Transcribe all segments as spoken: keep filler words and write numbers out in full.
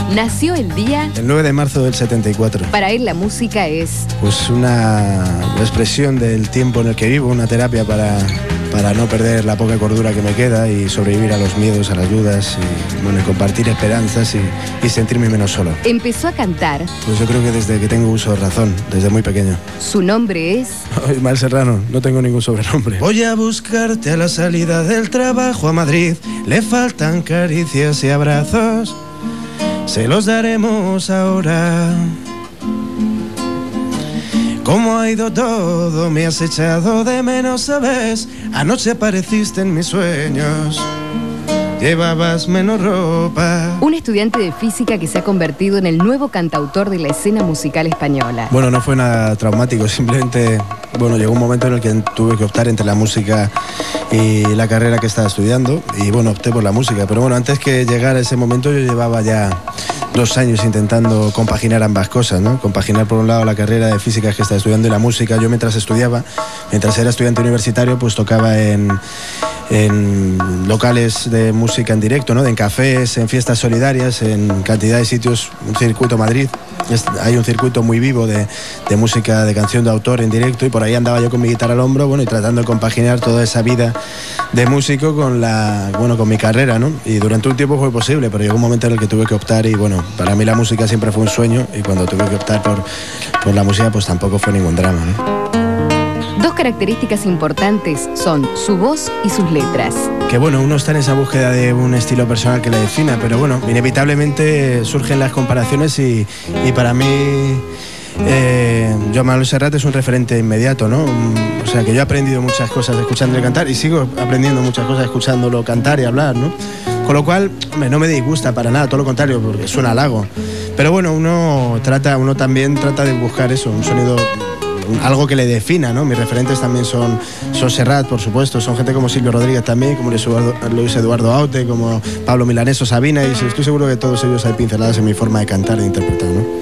nació el día... El nueve de marzo del setenta y cuatro. Para él la música es... Pues una expresión del tiempo en el que vivo, una terapia para, para no perder la poca cordura que me queda y sobrevivir a los miedos, a las dudas y, bueno, y compartir esperanzas y, y sentirme menos solo. Empezó a cantar... Pues yo creo que desde que tengo uso de razón, desde muy pequeño. Su nombre es... Ismael Serrano, no tengo ningún sobrenombre. Voy a buscarte a la salida del trabajo a Madrid. Le faltan caricias y abrazos. Se los daremos ahora. ¿Cómo ha ido todo? Me has echado de menos, ¿sabes? Anoche apareciste en mis sueños. Llevabas menos ropa. Un estudiante de física que se ha convertido en el nuevo cantautor de la escena musical española. Bueno, no fue nada traumático, simplemente, bueno, llegó un momento en el que tuve que optar entre la música y la carrera que estaba estudiando y, bueno, opté por la música. Pero bueno, antes que llegara ese momento yo llevaba ya dos años intentando compaginar ambas cosas, ¿no? Compaginar por un lado la carrera de física que estaba estudiando y la música. Yo mientras estudiaba, mientras era estudiante universitario, pues tocaba en, en locales de música en directo, ¿no? En cafés, en fiestas solidarias, en cantidad de sitios, un circuito Madrid. Es, hay un circuito muy vivo de, de música, de canción de autor en directo y por ahí andaba yo con mi guitarra al hombro, bueno, y tratando de compaginar toda esa vida de músico con la, bueno, con mi carrera, ¿no? Y durante un tiempo fue posible, pero llegó un momento en el que tuve que optar y, bueno, para mí la música siempre fue un sueño y cuando tuve que optar por, por la música, pues tampoco fue ningún drama, ¿no? Dos características importantes son su voz y sus letras. Que bueno, uno está en esa búsqueda de un estilo personal que le defina, pero bueno, inevitablemente surgen las comparaciones y, y para mí eh, Joan Manuel Serrat es un referente inmediato, ¿no? O sea, que yo he aprendido muchas cosas escuchándole cantar y sigo aprendiendo muchas cosas escuchándolo cantar y hablar, ¿no? Con lo cual, hombre, no me disgusta para nada, todo lo contrario, porque es un halago. Pero bueno, uno trata, uno también trata de buscar eso, un sonido, algo que le defina, ¿no? Mis referentes también son, son Serrat, por supuesto, son gente como Silvio Rodríguez también, como Luis Eduardo, Luis Eduardo Aute, como Pablo Milanés o Sabina, y estoy seguro que todos ellos hay pinceladas en mi forma de cantar e de interpretar, ¿no?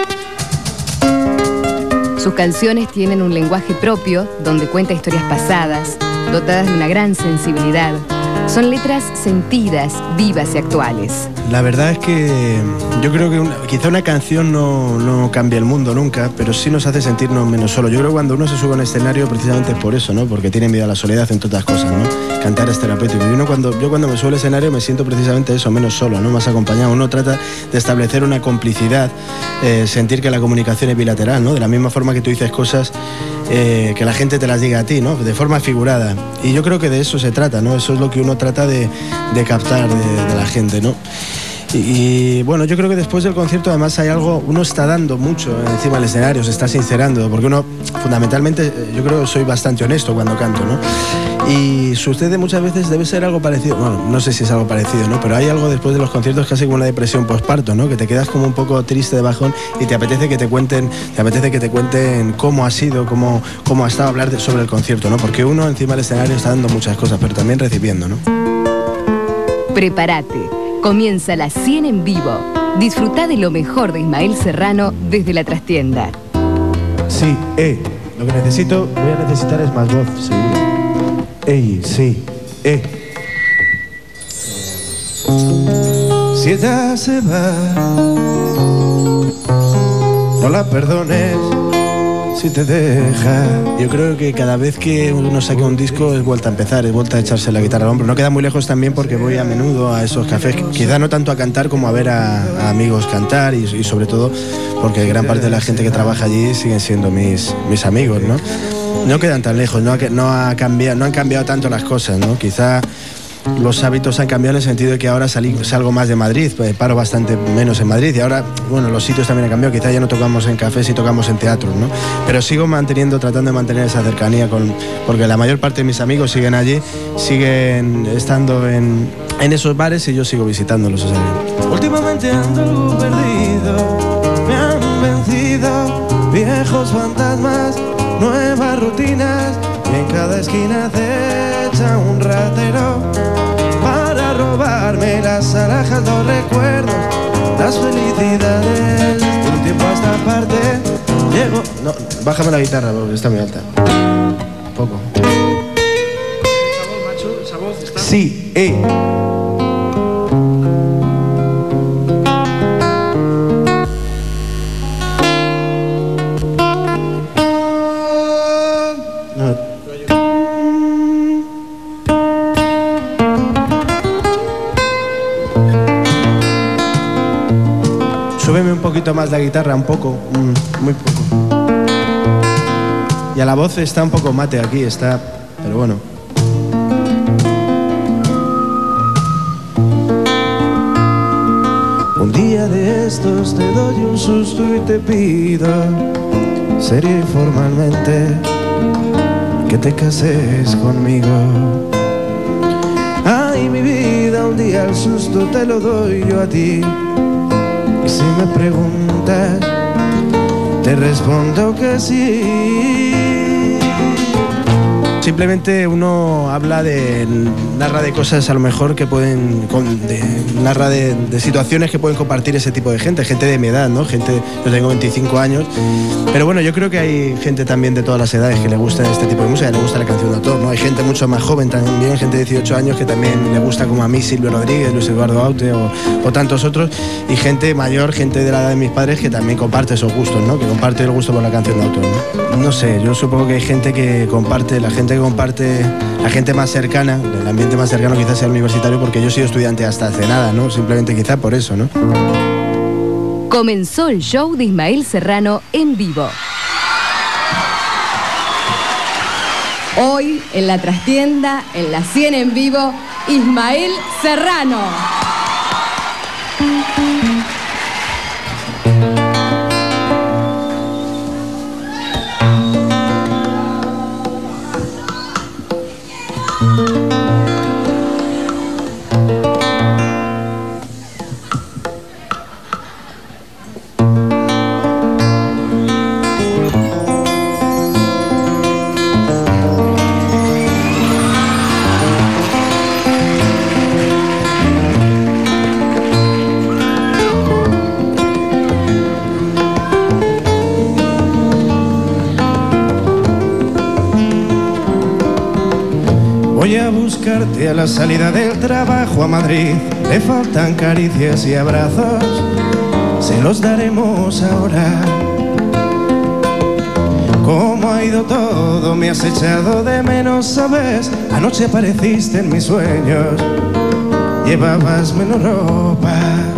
Sus canciones tienen un lenguaje propio, donde cuenta historias pasadas, dotadas de una gran sensibilidad. Son letras sentidas, vivas y actuales. La verdad es que yo creo que una, quizá una canción no, no cambia el mundo nunca, pero sí nos hace sentirnos menos solos. Yo creo que cuando uno se sube a un escenario precisamente es por eso, ¿no? Porque tiene miedo a la soledad, entre otras cosas, ¿no? Cantar es terapéutico. Y uno cuando, yo cuando me subo al escenario me siento precisamente eso, menos solo, ¿no? Más acompañado. Uno trata de establecer una complicidad, eh, sentir que la comunicación es bilateral, ¿no? De la misma forma que tú dices cosas, eh, que la gente te las diga a ti, ¿no? De forma figurada. Y yo creo que de eso se trata, ¿no? Eso es lo que uno trata de, de captar de, de la gente, ¿no? Y, y bueno, yo creo que después del concierto además hay algo, uno está dando mucho encima del escenario, se está sincerando, porque uno fundamentalmente, yo creo que soy bastante honesto cuando canto, ¿no? Y sucede muchas veces, debe ser algo parecido, bueno, no sé si es algo parecido, ¿no? Pero hay algo después de los conciertos casi como una depresión postparto, ¿no? Que te quedas como un poco triste de bajón y te apetece que te cuenten, te apetece que te cuenten cómo ha sido, cómo, cómo ha estado hablar de, sobre el concierto, ¿no? Porque uno encima del escenario está dando muchas cosas, pero también recibiendo, ¿no? Prepárate. Comienza la cien en vivo. Disfruta de lo mejor de Ismael Serrano desde la trastienda. Sí, eh. Lo que necesito, voy a necesitar es más voz, seguro. Ey, sí, eh. Si ella se va, no la perdones. Si te deja. Yo creo que cada vez que uno saca un disco es vuelta a empezar, es vuelta a echarse la guitarra al hombro. No queda muy lejos también porque voy a menudo a esos cafés, quizá no tanto a cantar como a ver a, a amigos cantar y, y sobre todo porque gran parte de la gente que trabaja allí siguen siendo mis, mis amigos, ¿no? No quedan tan lejos, no, ha, no, ha cambiado, no han cambiado tanto las cosas, ¿no? Quizá los hábitos han cambiado en el sentido de que ahora salí, salgo más de Madrid, pues paro bastante menos en Madrid y ahora, bueno, los sitios también han cambiado, quizá ya no tocamos en cafés y tocamos en teatros, ¿no? Pero sigo manteniendo, tratando de mantener esa cercanía con, porque la mayor parte de mis amigos siguen allí, siguen estando en, en esos bares y yo sigo visitándolos, o sea. Últimamente ando algo perdido, me han vencido viejos fantasmas, nuevas rutinas y en cada esquina acecha un ratero para robarme las alhajas, los recuerdos, las felicidades. Un tiempo a esta parte llego... No, bájame la guitarra porque está muy alta. Un poco. ¿Esa voz, macho? ¿Esa voz está...? Sí, eh. súbeme un poquito más la guitarra, un poco, mm, muy poco. Y a la voz está un poco mate aquí, está, pero bueno. Un día de estos te doy un susto y te pido, seria y formalmente, que te cases conmigo. Ay, mi vida, un día el susto te lo doy yo a ti. Y si me preguntas, te respondo que sí. Simplemente uno habla de, narra de cosas a lo mejor que pueden, con, de, narra de, de situaciones que pueden compartir ese tipo de gente, gente de mi edad, ¿no? Gente, yo tengo veinticinco años, pero bueno, yo creo que hay gente también de todas las edades que le gusta este tipo de música, le gusta la canción de autor, ¿no? Hay gente mucho más joven también, gente de dieciocho años que también le gusta, como a mí, Silvio Rodríguez, Luis Eduardo Aute o, o tantos otros, y gente mayor, gente de la edad de mis padres que también comparte esos gustos, ¿no? Que comparte el gusto por la canción de autor, ¿no? No sé, yo supongo que hay gente que comparte, la gente que comparte, la gente más cercana, el ambiente más cercano quizás sea el universitario, porque yo he sido estudiante hasta hace nada, ¿no? Simplemente quizá por eso, ¿no? Comenzó el show de Ismael Serrano en vivo. Hoy, en la trastienda, en la cien en vivo, Ismael Serrano. Voy a buscarte a la salida del trabajo a Madrid. Le faltan caricias y abrazos, se los daremos ahora. ¿Cómo ha ido todo? Me has echado de menos, ¿sabes? Anoche apareciste en mis sueños, llevabas menos ropa.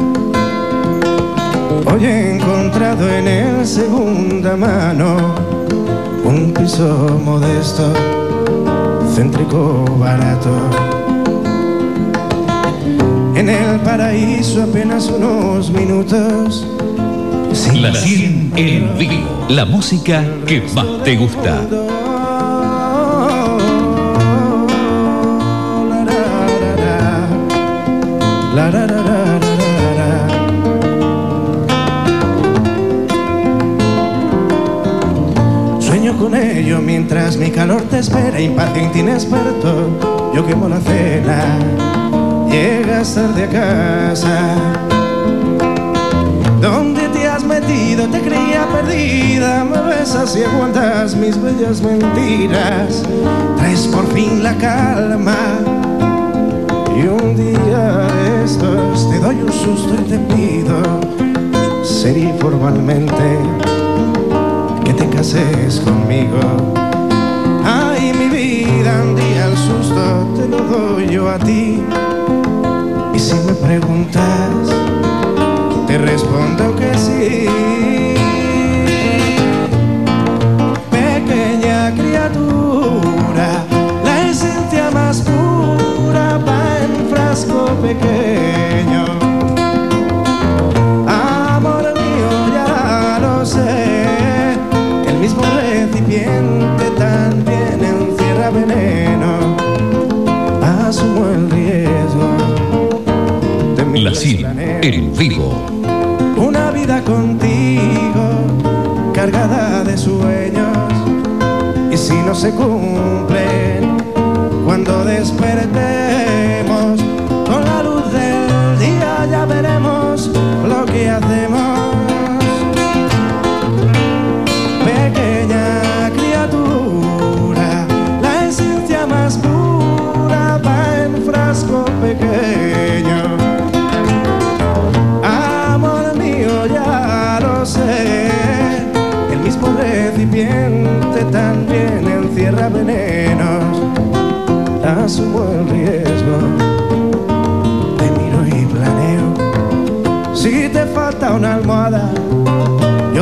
Hoy he encontrado en el segunda mano un piso modesto, céntrico, barato. En el paraíso apenas unos minutos. La cien en vivo, la música que más te gusta. Sueño con ello mientras mi calor te espera, impaciente, inexperto. Yo quemo la cena, llegas tarde a casa. ¿Dónde te has metido? Te creía perdida. Me besas y aguantas mis bellas mentiras. Traes por fin la calma. Y un día de estos te doy un susto y te pido, seria y formalmente, que te cases conmigo. Ay, mi vida, un día el susto te lo doy yo a ti. Y si me preguntas, te respondo que sí. Pequeña criatura, la esencia más pura va en frasco pequeño. Amor mío, ya lo sé, el mismo recipiente también encierra veneno. Asumo el riesgo de mi La cien en vivo. Una vida contigo, cargada de sueños, y si no se cumplen, cuando despertemos, con la luz del día ya veremos lo que hacemos. Pequeña criatura, la esencia más pura va en frasco pequeño. Ya lo sé, el mismo recipiente también encierra venenos. Asumo el riesgo, te miro y planeo. Si te falta una almohada,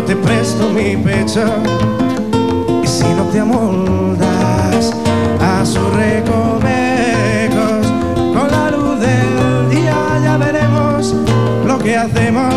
te presto mi pecho. Y si no te amoldas a sus recovecos, con la luz del día ya veremos lo que hacemos.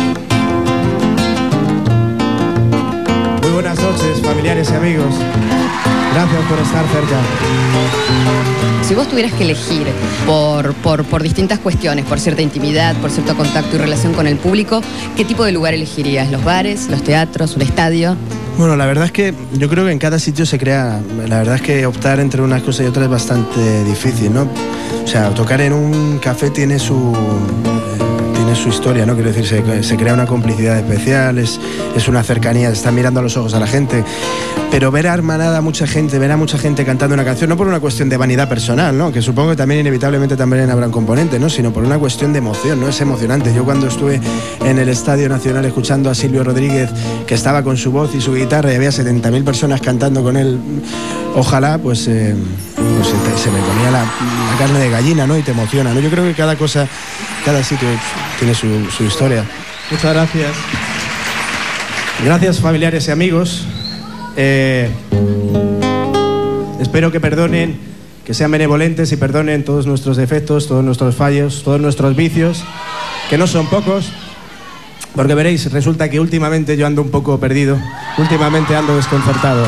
Muy buenas noches, familiares y amigos. Gracias por estar cerca. Si vos tuvieras que elegir por, por, por distintas cuestiones, por cierta intimidad, por cierto contacto y relación con el público, ¿qué tipo de lugar elegirías? ¿Los bares, los teatros, un estadio? Bueno, la verdad es que yo creo que en cada sitio se crea... La verdad es que optar entre unas cosas y otras es bastante difícil, ¿no? O sea, tocar en un café tiene su... tiene su historia, ¿no? Quiero decir, se, se crea una complicidad especial, es, es una cercanía, se está mirando a los ojos a la gente. Pero ver a hermanada a mucha gente, ver a mucha gente cantando una canción, no por una cuestión de vanidad personal, ¿no? Que supongo que también inevitablemente también habrán componentes, ¿no? Sino por una cuestión de emoción, ¿no? Es emocionante. Yo cuando estuve en el Estadio Nacional escuchando a Silvio Rodríguez, que estaba con su voz y su guitarra, y había setenta mil personas cantando con él, ojalá, pues, eh, pues se, se me ponía la, la carne de gallina, ¿no? Y te emociona, ¿no? Yo creo que cada cosa, cada sitio tiene su, su historia. Muchas gracias. Gracias, familiares y amigos. Eh, espero que perdonen, que sean benevolentes y perdonen todos nuestros defectos, todos nuestros fallos, todos nuestros vicios, que no son pocos, porque veréis, resulta que últimamente yo ando un poco perdido, últimamente ando desconcertado.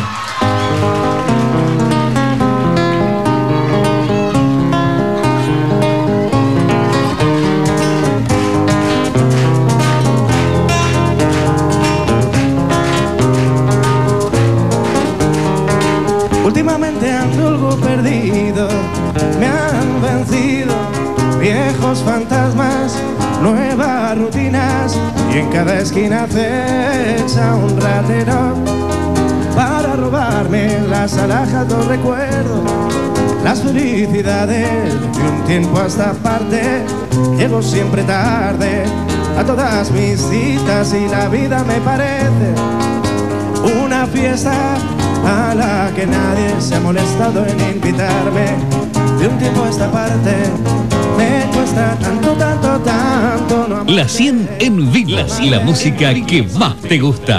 Últimamente ando algo perdido, me han vencido viejos fantasmas, nuevas rutinas, y en cada esquina acecha un ratero para robarme las alhajas, los recuerdos, las felicidades de un tiempo a esta parte. Llego siempre tarde a todas mis citas y la vida me parece una fiesta a la que nadie se ha molestado en invitarme. De un tiempo a esta parte me cuesta tanto, tanto, tanto no La cien en vivo, la música que más te gusta.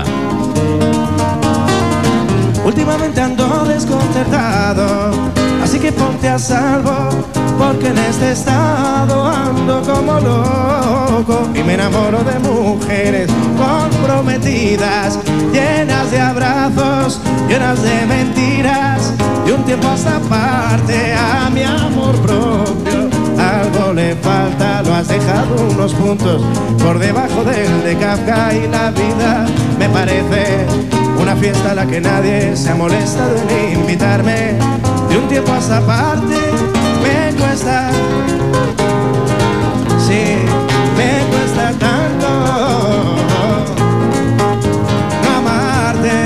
Últimamente ando desconcertado, así que ponte a salvo, porque en este estado ando como loco y me enamoro de mujeres comprometidas, llenas de abrazos, llenas de mentiras. De un tiempo a esta parte a mi amor propio algo le falta, lo has dejado unos puntos por debajo del de Kafka, y la vida me parece una fiesta a la que nadie se ha molestado en invitarme. De un tiempo a esta parte me cuesta, sí, me cuesta tanto no amarte.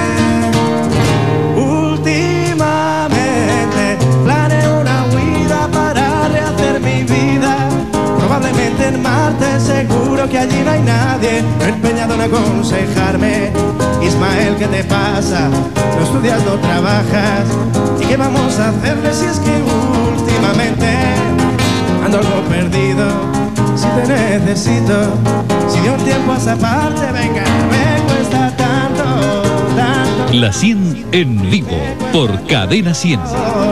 Últimamente planeo una huida para rehacer mi vida, probablemente en Marte, seguro que allí no hay nadie empeñado en aconsejarme. Ismael, ¿qué te pasa? No estudias, no trabajas. ¿Y qué vamos a hacerle si es que últimamente ando algo perdido? Si te necesito, si de un tiempo a esa parte, venga, me cuesta tanto, tanto. La cien en vivo por Cadena cien.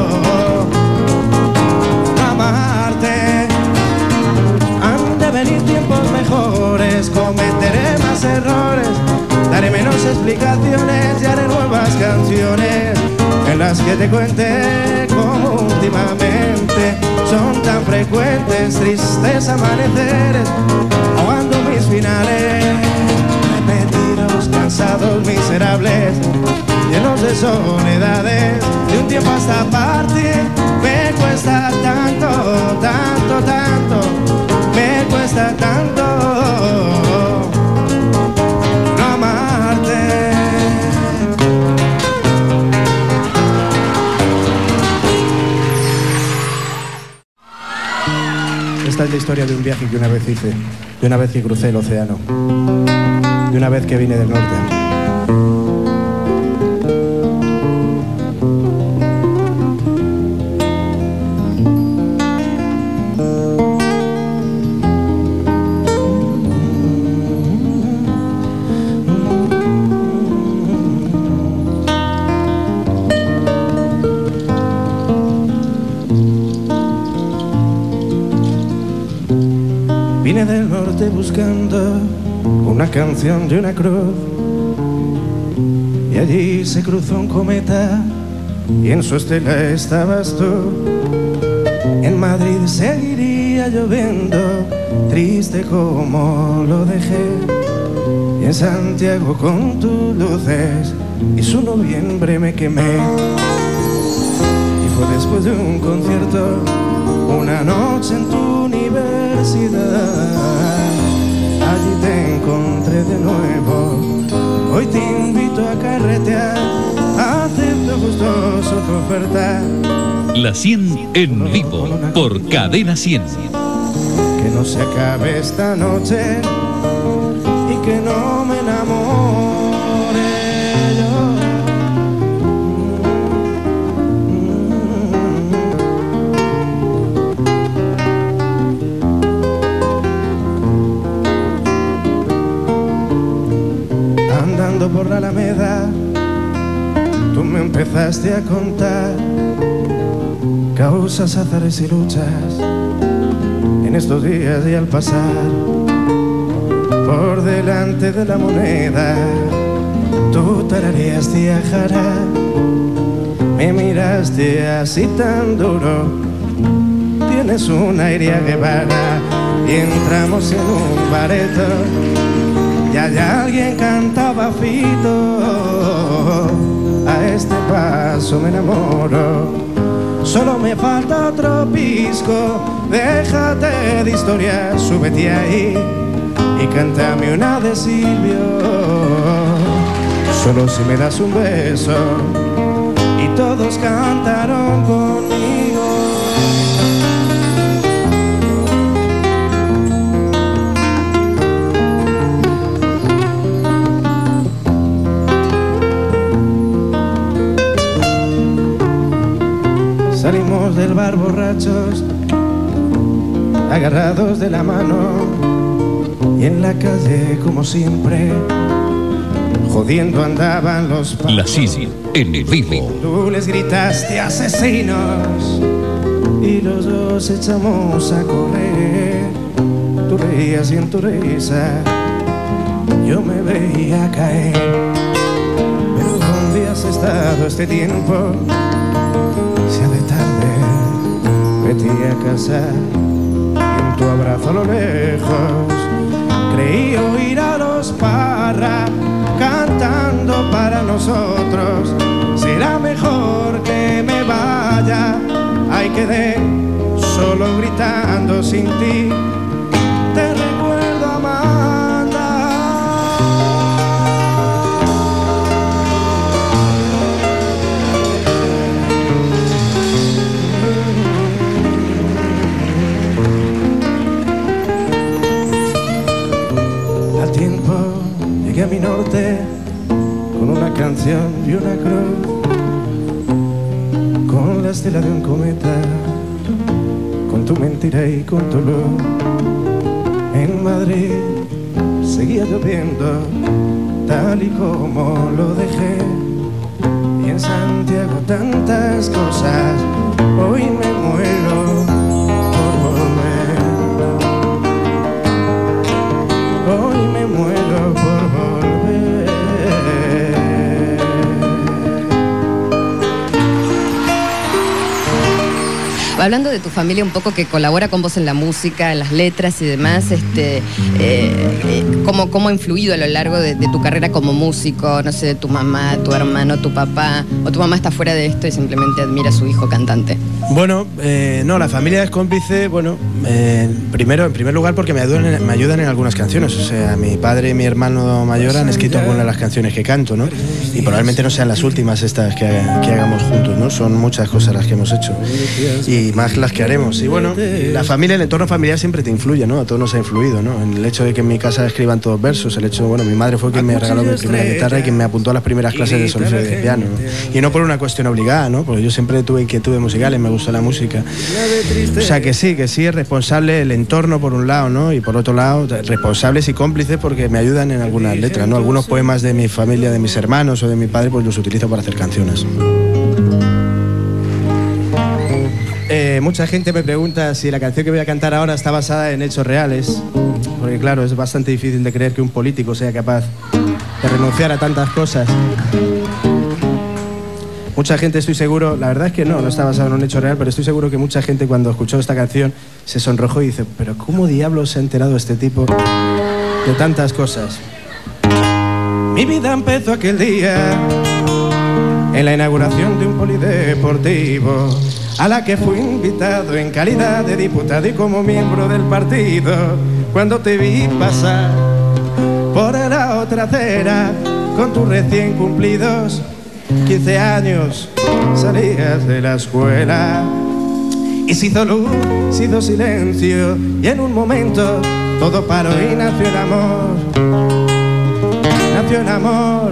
Amarte, han de venir tiempos mejores, cometeré más errores, daré menos explicaciones y haré nuevas canciones en las que te cuente cómo últimamente son tan frecuentes tristes amaneceres, ahogando mis finales, repetidos, cansados, miserables, llenos de soledades. De un tiempo a esta parte me cuesta tanto, tanto, tanto, me cuesta tanto no amarte. Esta es la historia de un viaje que una vez hice, de una vez que crucé el océano, de una vez que vine del norte. Vine del norte buscando una canción de una cruz, y allí se cruzó un cometa y en su estela estabas tú. En Madrid seguiría lloviendo, triste como lo dejé, y en Santiago con tus luces y su noviembre me quemé. Y fue después de un concierto, una noche en tu universidad, allí te encontré de nuevo. Hoy te invito a carretear, acepto gustoso tu oferta. La cien en vivo por Cadena cien. Que no se acabe esta noche y que no me enamore yo. Andando por la Alameda, tú me empezaste a contar causas, azares y luchas en estos días, y al pasar por delante de la moneda, tú tarareaste a Jara, me miraste así tan duro, tienes un aire a Guevara, y entramos en un bareto y allá alguien cantaba Fito, a este paso me enamoro. Solo me falta otro pisco, déjate de historia, súbete ahí y cántame una de Silvio. Solo si me das un beso, y todos cantaron conmigo. Salimos del bar borrachos, agarrados de la mano, y en la calle como siempre, jodiendo andaban los pavos. La cien en vivo. Tú les gritaste asesinos y los dos echamos a correr. Tú reías y en tu risa yo me veía caer. Pero ¿dónde has estado este tiempo? Si de tarde vete a casa, y en tu abrazo a lo lejos creí oír a los Parra cantando para nosotros. Será mejor que me vaya, ay, quedé solo gritando sin ti. Te recuerdo, Amanda. Al tiempo llegué a mi norte con una canción y una cruz, con la estela de un cometa, con tu mentira y con tu luz. En Madrid seguía lloviendo tal y como lo dejé, y en Santiago tantas cosas. Hoy me muero por volver, hoy me muero por volver. Hablando de tu familia un poco, que colabora con vos en la música, en las letras y demás, este, eh, eh, ¿cómo, ¿cómo ha influido a lo largo de, de tu carrera como músico? No sé, de tu mamá, tu hermano, tu papá, o tu mamá está fuera de esto y simplemente admira a su hijo cantante. Bueno, eh, no, la familia es cómplice, bueno, eh, primero, en primer lugar porque me ayudan, me ayudan en algunas canciones, o sea, mi padre y mi hermano mayor han escrito algunas de las canciones que canto, ¿no? Y probablemente no sean las últimas estas que, que hagamos juntos, ¿no? Son muchas cosas las que hemos hecho y más las que haremos. Y bueno, la familia, el entorno familiar siempre te influye, ¿no? A todos nos ha influido, ¿no? En el hecho de que en mi casa escriban todos versos, el hecho, bueno, mi madre fue quien me regaló mi primera guitarra y quien me apuntó a las primeras clases de solfeo y de piano, ¿no? Y no por una cuestión obligada, ¿no? Porque yo siempre tuve inquietudes musicales, me gusta la música. O sea que sí, que sí es responsable el entorno por un lado, ¿no? Y por otro lado, responsables y cómplices porque me ayudan en algunas letras, ¿no? Algunos poemas de mi familia, de mis hermanos o de mi padre, pues los utilizo para hacer canciones. Eh, Eh, mucha gente me pregunta si la canción que voy a cantar ahora está basada en hechos reales, porque claro, es bastante difícil de creer que un político sea capaz de renunciar a tantas cosas. Mucha gente, estoy seguro, la verdad es que no, no está basado en un hecho real, pero estoy seguro que mucha gente cuando escuchó esta canción se sonrojó y dice, pero ¿cómo diablos se ha enterado este tipo de tantas cosas? Mi vida empezó aquel día en la inauguración de un polideportivo, a la que fui invitado en calidad de diputado y como miembro del partido. Cuando te vi pasar por la otra acera con tus recién cumplidos quince años, salías de la escuela y se hizo luz, se hizo silencio y en un momento todo paró y nació el amor, nació el amor.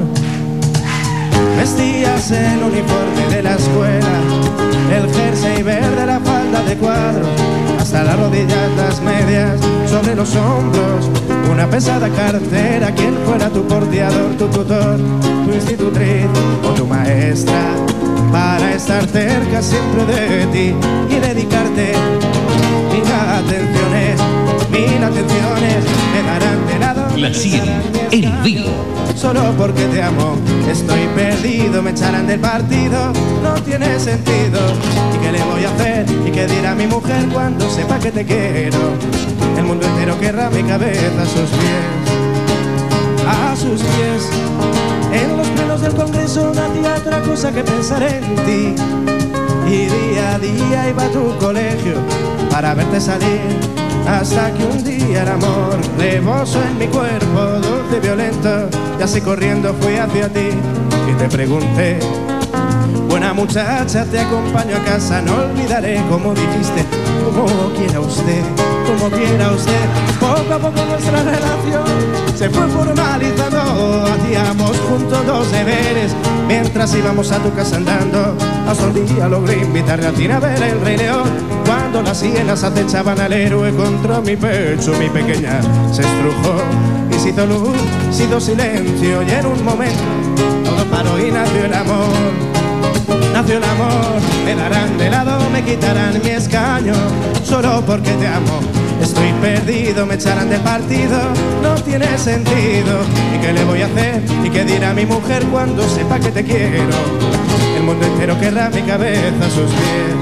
Vestías el uniforme de la escuela, el jersey verde, la falda de cuadro, hasta las rodillas, las medias, sobre los hombros, una pesada cartera. ¿Quién fuera tu porteador, tu tutor, tu institutriz o tu maestra? Para estar cerca siempre de ti y dedicarte mil atenciones, mil atenciones, me darán de lado. La cien en vivo. Solo porque te amo, estoy perdido, me echarán del partido, no tiene sentido. ¿Y qué le voy a hacer? ¿Y qué dirá mi mujer cuando sepa que te quiero? El mundo entero querrá mi cabeza a sus pies, a sus pies. En los plenos del Congreso no hacía otra cosa que pensar en ti. Y día a día iba a tu colegio para verte salir, hasta que un día el amor reboso en mi cuerpo, dulce y violento, y así corriendo fui hacia ti y te pregunté, buena muchacha, te acompaño a casa, no olvidaré como dijiste, como quiera usted, como quiera usted. Poco a poco nuestra relación se fue formalizando, hacíamos juntos los deberes mientras íbamos a tu casa andando. Hasta un día logré invitarle a ti a ver el Rey León, cuando las hienas acechaban al héroe contra mi pecho, mi pequeña se estrujó y se hizo luz, se hizo silencio y en un momento todo paró y nació el amor, nació el amor. Me darán de lado, me quitarán mi escaño, solo porque te amo. Estoy perdido, me echarán del partido, no tiene sentido. ¿Y qué le voy a hacer? ¿Y qué dirá mi mujer cuando sepa que te quiero? El mundo entero querrá mi cabeza a sus pies,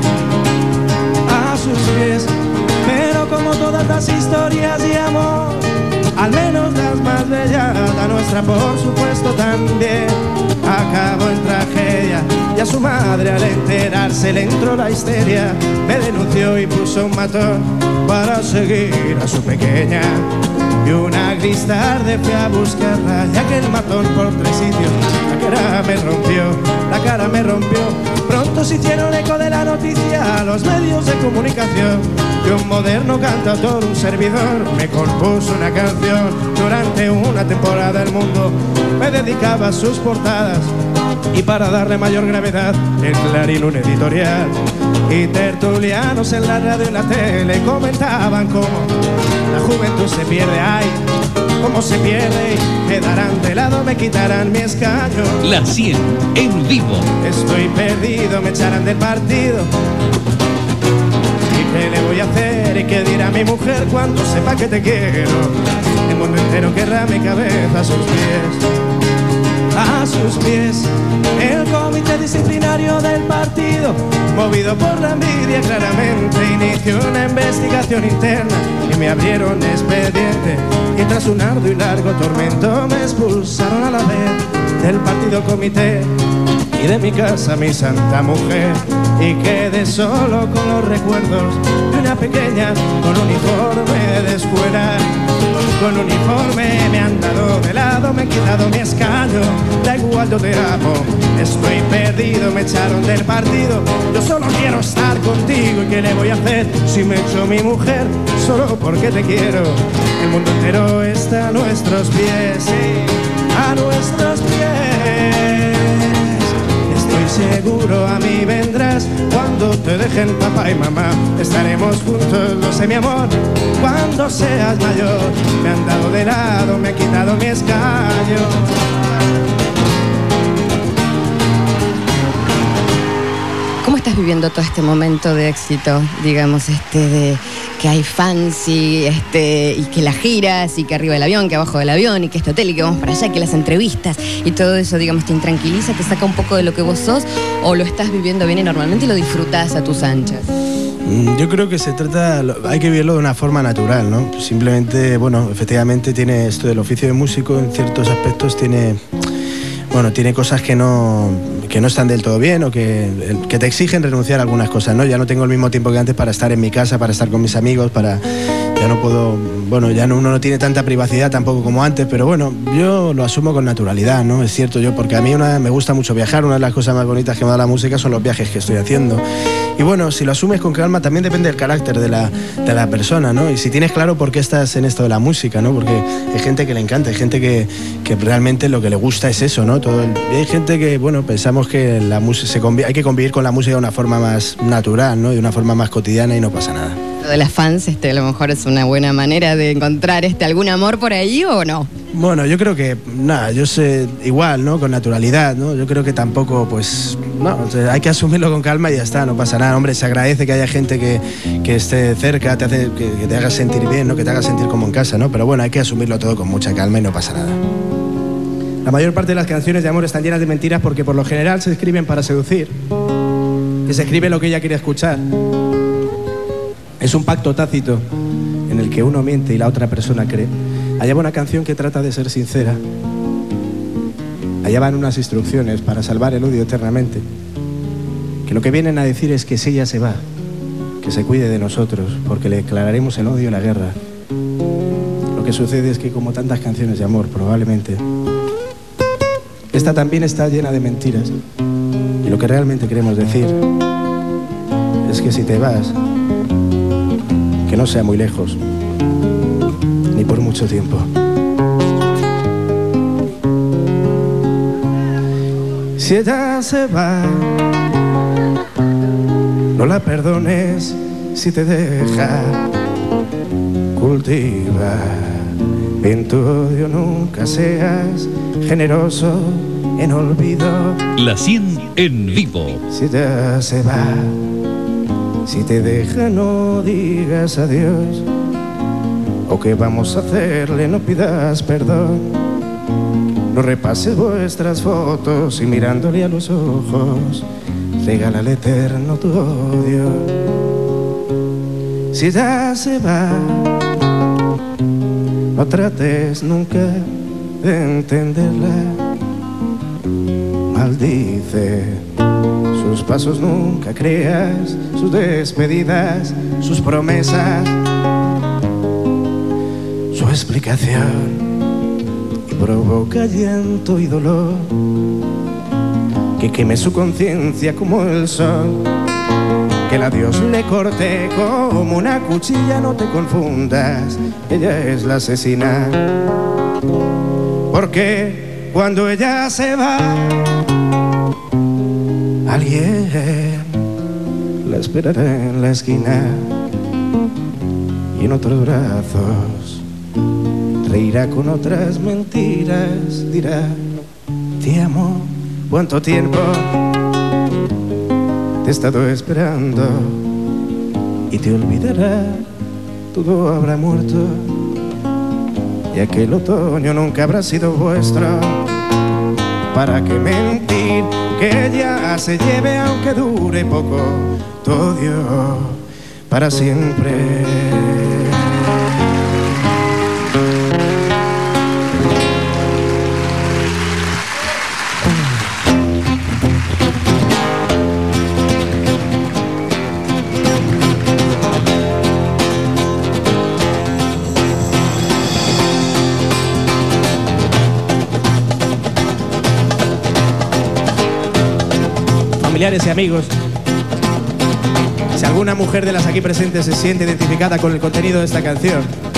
a sus pies. Pero como todas las historias de amor, al menos las más bellas, la nuestra por supuesto también acabó en tragedia. Y a su madre al enterarse le entró la histeria, me denunció y puso un matón para seguir a su pequeña. Y una gris tarde fui a buscarla, ya que el matón por tres sitios la cara me rompió, la cara me rompió. Pronto se hicieron eco de la noticia a los medios de comunicación, que un moderno cantautor, un servidor, me compuso una canción. Durante una temporada el mundo me dedicaba a sus portadas, y para darle mayor gravedad el Clarín un editorial, y tertulianos en la radio y la tele comentaban cómo la juventud se pierde, ay, cómo se pierde. Me darán de lado, me quitarán mi escaño. La cien en vivo. Estoy perdido, me echarán del partido. ¿Y qué le voy a hacer? ¿Y qué dirá mi mujer cuando sepa que te quiero? El mundo entero querrá mi cabeza a sus pies, a sus pies. El comité disciplinario del partido, movido por la envidia claramente, inició una investigación interna y me abrieron expediente. Y tras un arduo y largo tormento me expulsaron a la vez del partido comité y de mi casa mi santa mujer. Y quedé solo con los recuerdos de una pequeña con uniforme de escuela. Con uniforme me han dado de lado, me han quitado mi escaño. Da igual, yo te amo, estoy perdido, me echaron del partido. Yo solo quiero estar contigo. ¿Y qué le voy a hacer si me echó mi mujer? Solo porque te quiero. El mundo entero está a nuestros pies, sí, a nuestros pies. Estoy seguro a mí vendrás cuando te dejen papá y mamá. Estaremos juntos, lo sé mi amor, cuando seas mayor. Me han dado de lado, me han quitado mi escaño. ¿Cómo estás viviendo todo este momento de éxito, digamos, este de que hay fans y, este, y que las giras y que arriba del avión, que abajo del avión y que este hotel y que vamos para allá, que las entrevistas y todo eso, digamos, te intranquiliza, te saca un poco de lo que vos sos, o lo estás viviendo bien y normalmente lo disfrutás a tus anchas? Yo creo que se trata, hay que vivirlo de una forma natural, ¿no? Simplemente, bueno, efectivamente tiene esto del oficio de músico, en ciertos aspectos tiene, bueno, tiene cosas que no, que no están del todo bien o que, que te exigen renunciar a algunas cosas, ¿no? Ya no tengo el mismo tiempo que antes para estar en mi casa, para estar con mis amigos, para... Ya no puedo, bueno, ya no, uno no tiene tanta privacidad tampoco como antes, pero bueno, yo lo asumo con naturalidad, ¿no? Es cierto, yo, porque a mí una, me gusta mucho viajar, una de las cosas más bonitas que me da la música son los viajes que estoy haciendo. Y bueno, si lo asumes con calma, también depende del carácter de la, de la persona, ¿no? Y si tienes claro por qué estás en esto de la música, ¿no? Porque hay gente que le encanta, hay gente que, que realmente lo que le gusta es eso, ¿no? Todo el, y hay gente que, bueno, pensamos que la música se convi- hay que convivir con la música de una forma más natural, ¿no? De una forma más cotidiana y no pasa nada. Lo de las fans, este, a lo mejor es una buena manera de encontrar este, algún amor por ahí, ¿o no? Bueno, yo creo que, nada, yo sé igual, ¿no? Con naturalidad, ¿no? Yo creo que tampoco, pues, no, o sea, hay que asumirlo con calma y ya está, no pasa nada. Hombre, se agradece que haya gente que, que esté cerca, te hace, que, que te haga sentir bien, ¿no? Que te haga sentir como en casa, ¿no? Pero bueno, hay que asumirlo todo con mucha calma y no pasa nada. La mayor parte de las canciones de amor están llenas de mentiras porque por lo general se escriben para seducir. Que se escribe lo que ella quiere escuchar. Es un pacto tácito en el que uno miente y la otra persona cree. Allá va una canción que trata de ser sincera. Allá van unas instrucciones para salvar el odio eternamente. Que lo que vienen a decir es que si ella se va, que se cuide de nosotros, porque le declararemos el odio y la guerra. Lo que sucede es que, como tantas canciones de amor, probablemente, esta también está llena de mentiras. Y lo que realmente queremos decir es que si te vas, que no sea muy lejos, ni por mucho tiempo. Si ella se va, no la perdones. Si te deja, cultiva en tu odio, nunca seas generoso en olvido. La cien en vivo. Si ella se va, si te deja, no digas adiós. ¿O qué vamos a hacerle? No pidas perdón. No repases vuestras fotos y mirándole a los ojos, regálale eterno tu odio. Si ya se va, no trates nunca de entenderla. Maldice sus pasos, nunca creas sus despedidas, sus promesas, su explicación, y provoca llanto y dolor que queme su conciencia como el sol, que el adiós le corte como una cuchilla. No te confundas, ella es la asesina, porque cuando ella se va, alguien la esperará en la esquina y en otros brazos reirá con otras mentiras. Dirá: te amo, cuánto tiempo te he estado esperando, y te olvidará, todo habrá muerto, y aquel otoño nunca habrá sido vuestro. ¿Para qué mentir? Que ella se lleve, aunque dure poco, tu odio para siempre. Familiares y amigos, si alguna mujer de las aquí presentes se siente identificada con el contenido de esta canción,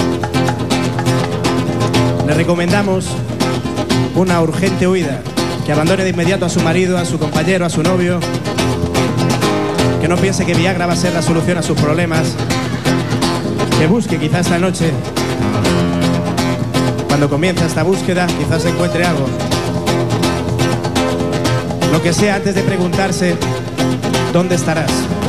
le recomendamos una urgente huida, que abandone de inmediato a su marido, a su compañero, a su novio, que no piense que Viagra va a ser la solución a sus problemas, que busque quizás esta noche. Cuando comienza esta búsqueda, quizás encuentre algo. Lo que sea, antes de preguntarse ¿dónde estarás?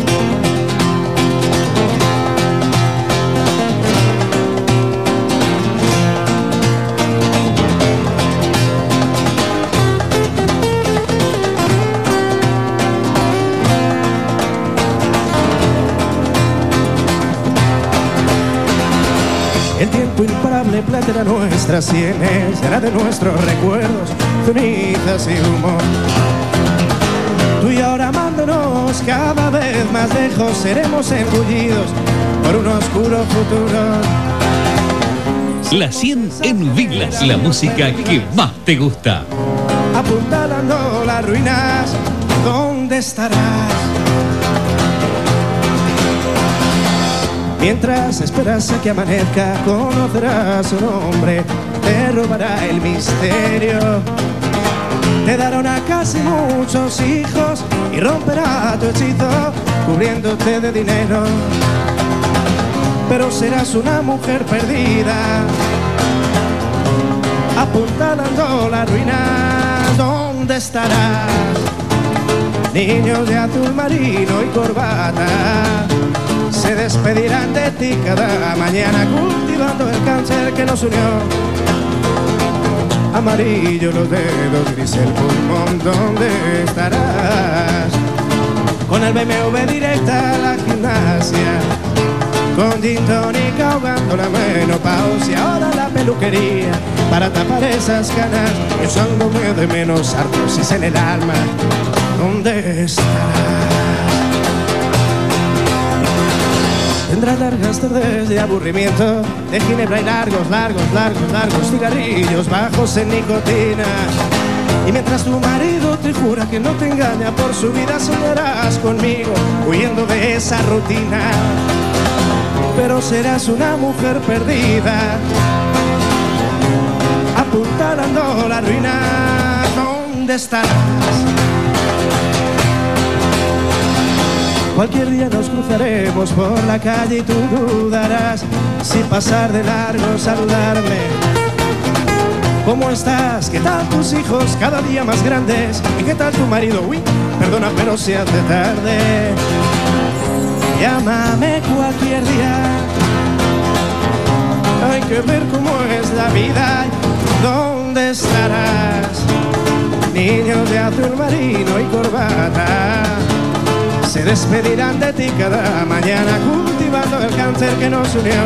El tiempo imparable plateará nuestras sienes, será de nuestros recuerdos, cenizas y humo. Tú y ahora amándonos cada vez más lejos, seremos engullidos por un oscuro futuro. La cien en Vilas, la música que más te gusta. Apuntalando las ruinas, ¿dónde estarás? Mientras esperas a que amanezca, conocerás su nombre, te robará el misterio. Te dará una casa y muchos hijos y romperá tu hechizo, cubriéndote de dinero. Pero serás una mujer perdida, apuntalando las ruinas, ¿dónde estarás? Niños de azul marino y corbata se despedirán de ti cada mañana, cultivando el cáncer que nos unió. Amarillo los dedos, gris el pulmón, ¿dónde estarás? Con el B M W directa a la gimnasia, con gin tonic ahogando la menopausia. Ahora la peluquería para tapar esas canas, echándome de menos artrosis en el alma, ¿dónde estarás? Tendrás largas tardes de aburrimiento, de ginebra y largos, largos, largos, largos cigarrillos bajos en nicotina. Y mientras tu marido te jura que no te engaña, por su vida soñarás conmigo, huyendo de esa rutina. Pero serás una mujer perdida, apuntalando la ruina, ¿dónde estarás? Cualquier día nos cruzaremos por la calle y tú dudarás si pasar de largo, saludarme. ¿Cómo estás? ¿Qué tal tus hijos cada día más grandes? ¿Y qué tal tu marido? Uy, perdona pero se hace tarde. Llámame cualquier día. Hay que ver cómo es la vida. ¿Dónde estarás? Niños de azul marino y corbata se despedirán de ti cada mañana, cultivando el cáncer que nos unió.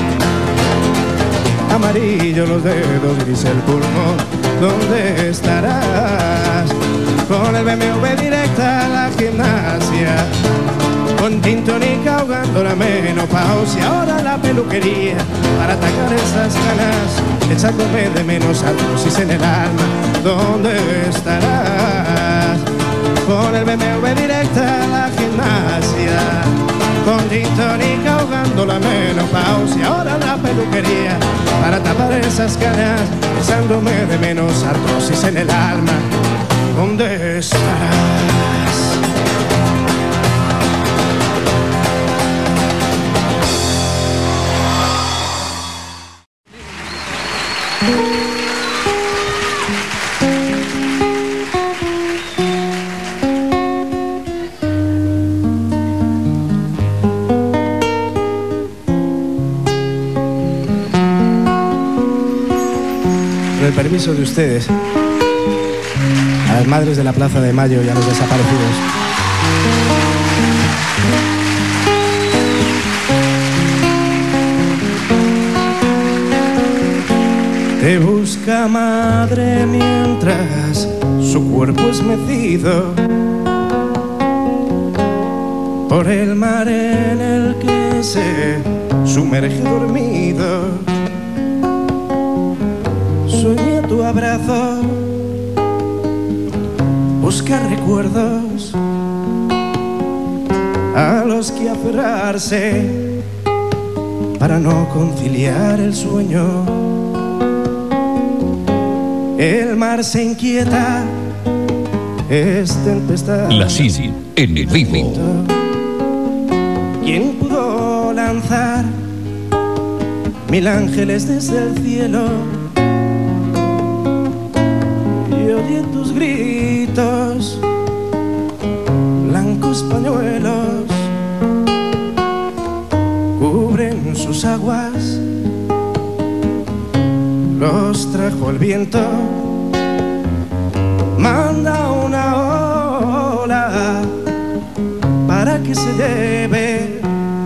Amarillo los dedos, gris el pulmón, ¿dónde estarás? Con el B M W directa a la gimnasia, con gin tonic ahogando la menopausia. Ahora la peluquería para atacar esas ganas, echándome de menos artrosis en el alma, ¿dónde estarás? Con el B M W directa a la gimnasia, con gin tonic ahogando la menopausia. Ahora la peluquería para tapar esas canas, echándome de menos artrosis en el alma, ¿dónde estarás? Con el permiso de ustedes, a las madres de la Plaza de Mayo y a los desaparecidos. Te busca madre mientras su cuerpo es mecido por el mar en el que se sumerge dormido. Sueña tu abrazo, busca recuerdos a los que aferrarse para no conciliar el sueño. El mar se inquieta, es tempestad. La cien en vivo. ¿Quién pudo lanzar mil ángeles desde el cielo? Y oye tus gritos blancos sus pañuelos cubren sus aguas, los trajo el viento, manda una ola para que se lleve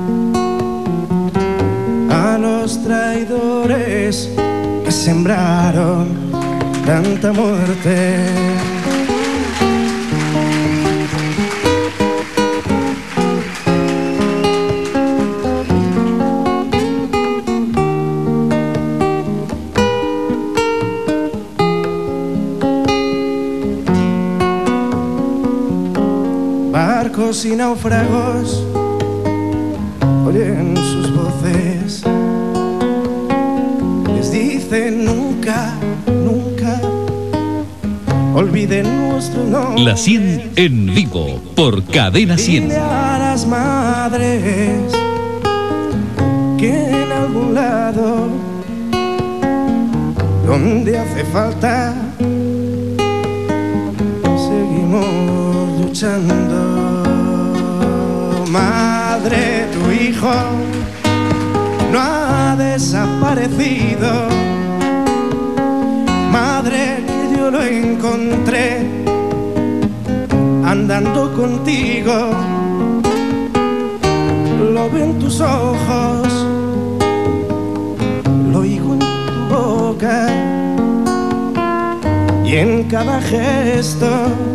a los traidores que sembraron tanta muerte. Barcos y náufragos oyen sus voces, les dicen nunca, nunca olviden nuestro nombre. La cien en vivo por Cadena cien. Dile a las madres que en algún lado donde hace falta seguimos luchando. Madre, tu hijo no ha desaparecido. Madre, que yo lo encontré andando contigo. Lo veo en tus ojos, lo oigo en tu boca y en cada gesto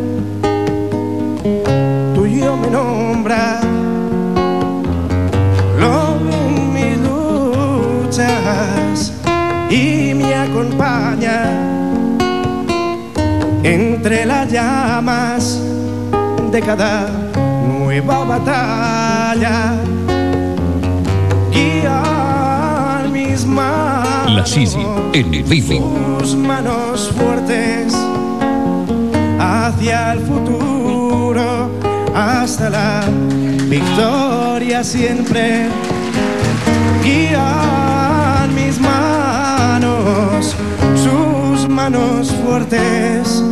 tuyo me nombra. Lo veo en mis luchas y me acompaña entre las llamas de cada nueva batalla. Guía mis manos, La Sisi en vivo. sus manos fuertes hacia el futuro, hasta la victoria siempre. Guían mis manos, sus manos fuertes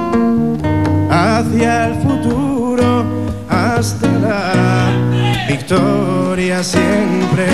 hacia el futuro, hasta la victoria siempre.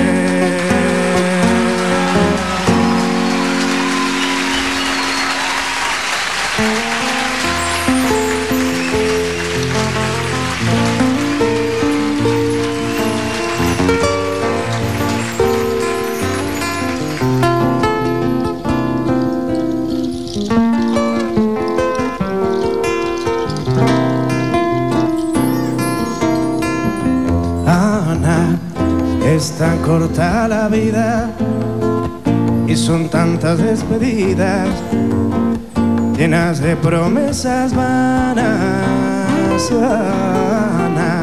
Es tan corta la vida y son tantas despedidas, llenas de promesas vanas. Ana,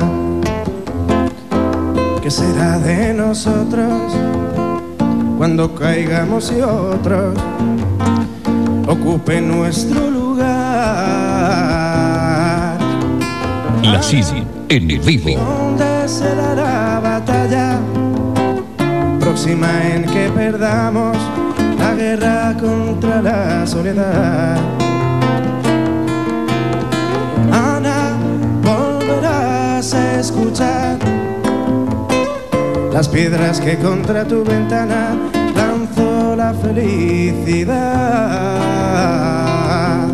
¿qué será de nosotros cuando caigamos y otros ocupen nuestro lugar? La Sisi en vivo. ¿Dónde será la batalla próxima en que perdamos la guerra contra la soledad? Ana, volverás a escuchar las piedras que contra tu ventana lanzó la felicidad.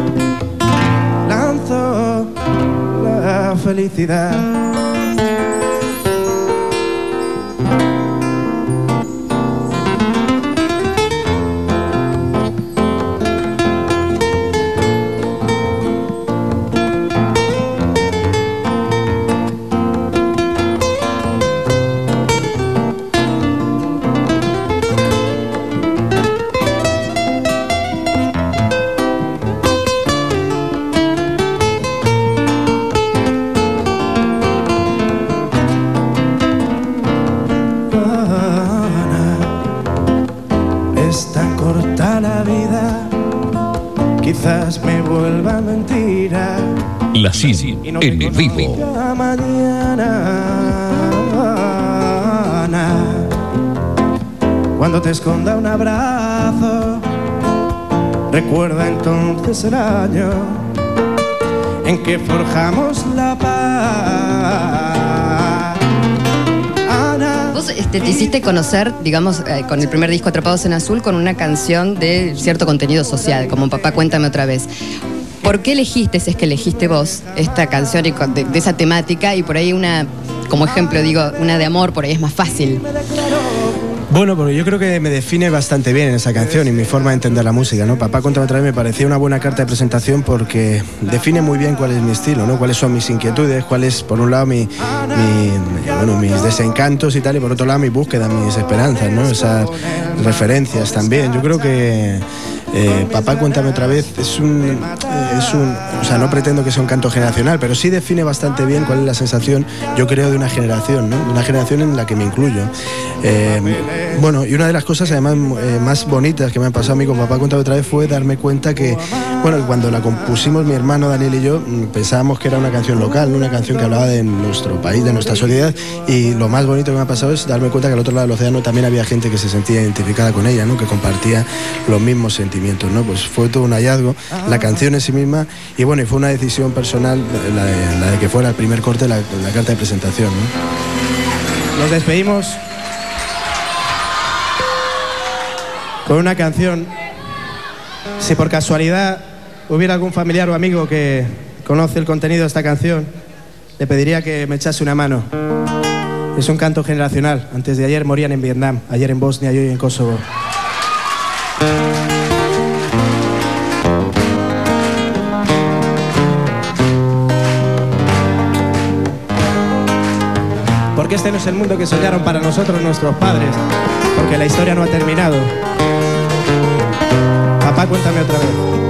Lanzó la felicidad. Quizás me vuelva mentira. La Sisi Y no en te vivo. conozca mañana. Cuando te esconda un abrazo, recuerda entonces el año en que forjamos la paz. Ana, Vos este, te hiciste conocer, digamos, eh, con el primer disco Atrapados en Azul, con una canción de cierto contenido social, como Papá, cuéntame otra vez. ¿Por qué elegiste, si es que elegiste vos, esta canción y con- de, de esa temática y por ahí una, como ejemplo digo, una de amor, por ahí es más fácil? Bueno, porque yo creo que me define bastante bien esa canción y mi forma de entender la música, ¿no? Papá, cuéntame otra vez me parecía una buena carta de presentación porque define muy bien cuál es mi estilo, ¿no? Cuáles son mis inquietudes, cuál es, por un lado, mi, mi- bueno, mis desencantos y tal, y por otro lado, mi búsqueda, mis esperanzas, ¿no? Esas referencias también. Yo creo que eh, Papá, cuéntame otra vez es un, eh, es un... O sea, no pretendo que sea un canto generacional, pero sí define bastante bien cuál es la sensación, yo creo, de una generación, ¿no? De una generación en la que me incluyo. Eh, Bueno, y una de las cosas además eh, más bonitas que me han pasado a mí con Papá, cuéntame otra vez, fue darme cuenta que, bueno, cuando la compusimos mi hermano Daniel y yo, mm, pensábamos que era una canción local, ¿no? Una canción que hablaba de nuestro país, de nuestra sociedad, y lo más bonito que me ha pasado es darme cuenta que al otro lado del océano también había gente que se sentía identificada con ella, ¿no? Que compartía los mismos sentimientos, ¿no? Pues fue todo un hallazgo, la canción en sí misma, y bueno, y fue una decisión personal la de, la de que fuera el primer corte, la, la carta de presentación, ¿no? nos despedimos con una canción. Si por casualidad hubiera algún familiar o amigo que conoce el contenido de esta canción, le pediría que me echase una mano. Es un canto generacional. Antes de ayer morían en Vietnam, ayer en Bosnia y hoy en Kosovo. Porque este no es el mundo que soñaron para nosotros nuestros padres, porque la historia no ha terminado. Papá, cuéntame otra vez.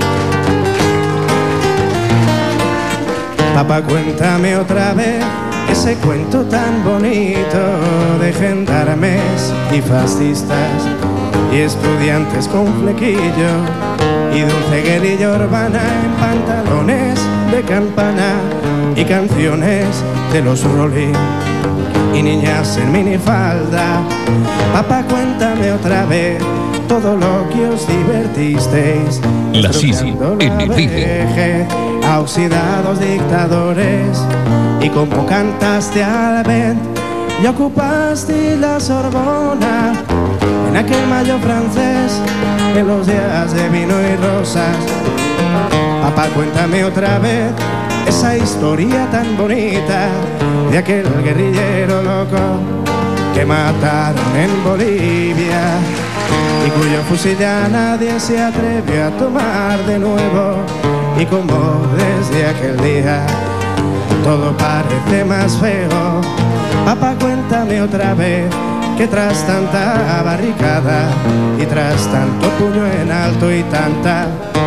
Papá, cuéntame otra vez ese cuento tan bonito de gendarmes y fascistas y estudiantes con flequillo y dulce guerrilla urbana en pantalones de campana y canciones de los Rolling y niñas en minifalda. Papá, cuéntame otra vez todo lo que os divertisteis. La Sisi en el vivo. Veje a oxidados dictadores y como cantaste al vent y ocupaste la Sorbona en aquel mayo francés en los días de vino y rosas. Papá, cuéntame otra vez esa historia tan bonita de aquel guerrillero loco que mataron en Bolivia y cuyo fusil ya nadie se atrevió a tomar de nuevo, y como desde aquel día todo parece más feo. Papá, cuéntame otra vez que tras tanta barricada y tras tanto puño en alto y tanta,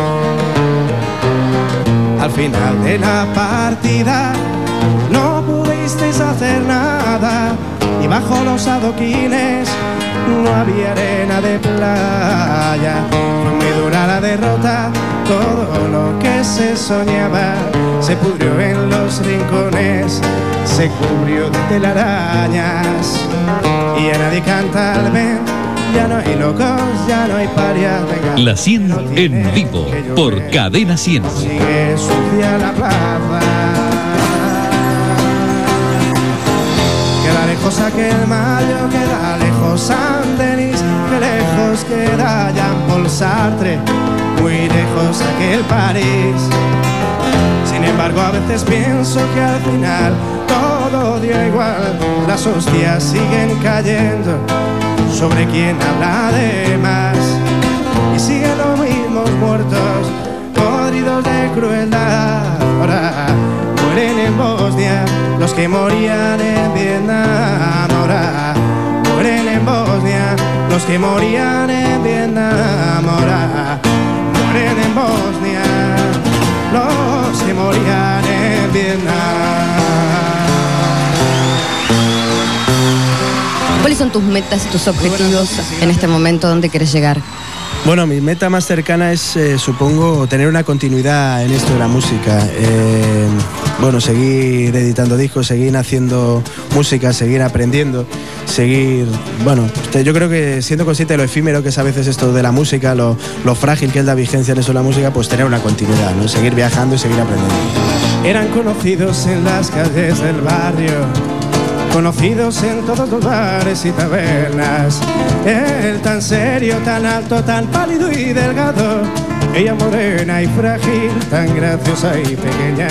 al final de la partida no pudisteis hacer nada y bajo los adoquines no había arena de playa. Fue muy dura la derrota, todo lo que se soñaba se pudrió en los rincones, se cubrió de telarañas y ya nadie canta al ven. Ya no hay locos, ya no hay parias. Venga, La cien no tiene en vivo que llover. por Cadena cien. Sigue sucia la plaza. Queda lejos aquel mayo, queda lejos San Denis, que lejos queda Jean-Paul Sartre, muy lejos aquel París. Sin embargo, a veces pienso que al final todo dio igual, las hostias siguen cayendo sobre quien habla de más y siguen los mismos muertos podridos de crueldad. Ahora mueren en Bosnia los que morían en Vietnam. Ahora mueren en Bosnia los que morían en Vietnam. Ahora mueren en Bosnia los que morían en Vietnam. ¿Cuáles son tus metas, tus objetivos en este momento? ¿Dónde quieres llegar? Bueno, mi meta más cercana es, eh, supongo, tener una continuidad en esto de la música. Eh, bueno, seguir editando discos, seguir haciendo música, seguir aprendiendo, seguir... Bueno, yo creo que siendo consciente de lo efímero que es a veces esto de la música, lo, lo frágil que es la vigencia en eso de la música, pues tener una continuidad, ¿no? Seguir viajando y seguir aprendiendo. Eran conocidos en las calles del barrio, conocidos en todos los bares y tabernas. Él tan serio, tan alto, tan pálido y delgado. Ella morena y frágil, tan graciosa y pequeña.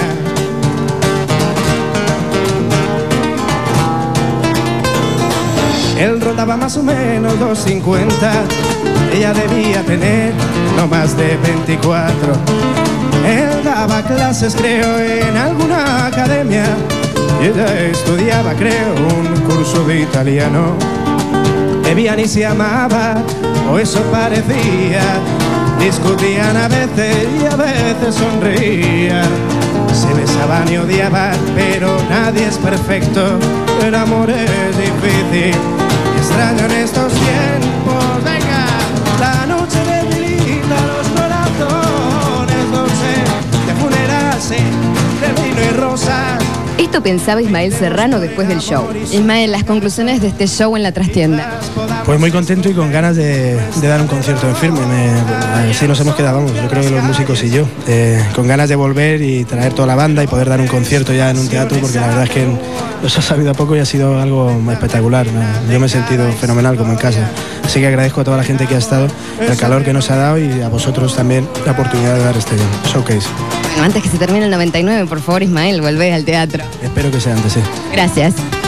Él rondaba más o menos dos cincuenta. Ella debía tener no más de veinticuatro. Él daba clases, creo, en alguna academia. Y ella estudiaba, creo, un curso de italiano. Bebían y se amaban, o eso parecía. Discutían a veces y a veces sonreían. Se besaban y odiaban, pero nadie es perfecto. El amor es difícil y extraño en estos tiempos. Venga, la noche debilita los corazones, dulce de funeral, sí, de vino y rosas. Esto pensaba Ismael Serrano después del show. Ismael, las conclusiones de este show en la trastienda. Pues muy contento y con ganas de, de dar un concierto en firme. Me, así nos hemos quedado, vamos, yo creo que los músicos y yo. Eh, con ganas de volver y traer toda la banda y poder dar un concierto ya en un teatro, porque la verdad es que nos ha sabido a poco y ha sido algo espectacular. ¿no? Yo me he sentido fenomenal como en casa. Así que agradezco a toda la gente que ha estado, el calor que nos ha dado y a vosotros también la oportunidad de dar este showcase. Bueno, antes que se termine el noventa y nueve, por favor, Ismael, volvé al teatro. Espero que sea antes, sí. Gracias.